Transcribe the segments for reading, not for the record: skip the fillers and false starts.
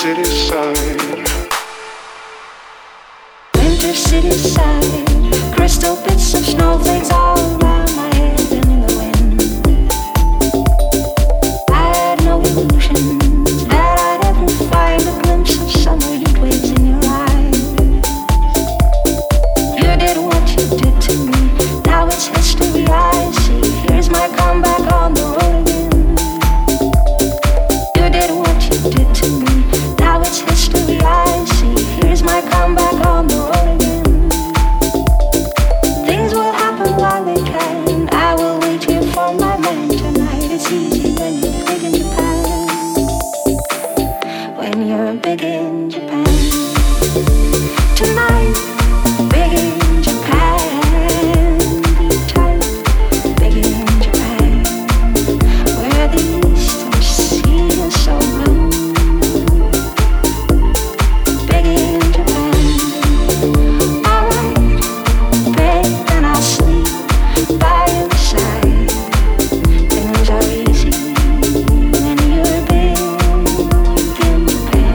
city side. Winter city side, crystal bits of snowflakes all around my head and in the wind. I had no illusions that I'd ever find a glimpse of summer heat waves in your eyes. You did what you did to me, now it's history I see. Here's my comeback on the road again. You did what you did to me, now it's history I see. Here's my comeback on the road again. Things will happen while they can. I will wait here for my man tonight. It's easy when you're big in Japan. When you're big in Japan. Tonight, big in Japan. Be tight, big in Japan. Where the eastern sea is so blue. Big in Japan. Alright, babe, and I'll sleep by your side. Things are easy when you're big in Japan.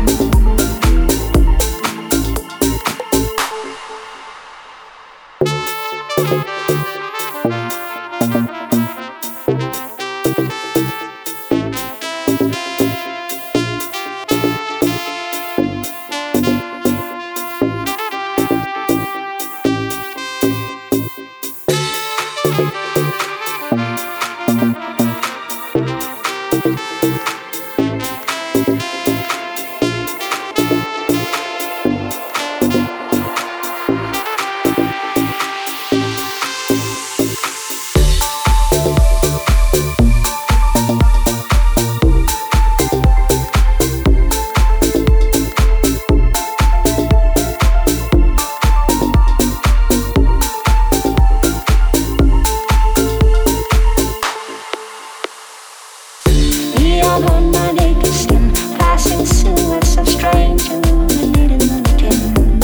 Neon on my naked skin, passing silhouettes of strange illuminated mountains.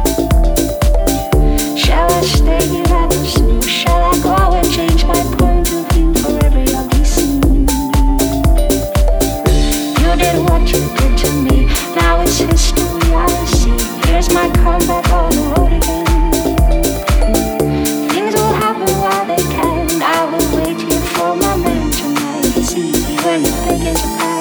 Shall I stay here at the zoo? Shall I go and change my point of view for every ugly scene? You did what you did to me, now it's history I see. Here's my comeback on the road again. Things will happen while they can. I will wait here for my man tonight. It's easy when you're thinking Japan.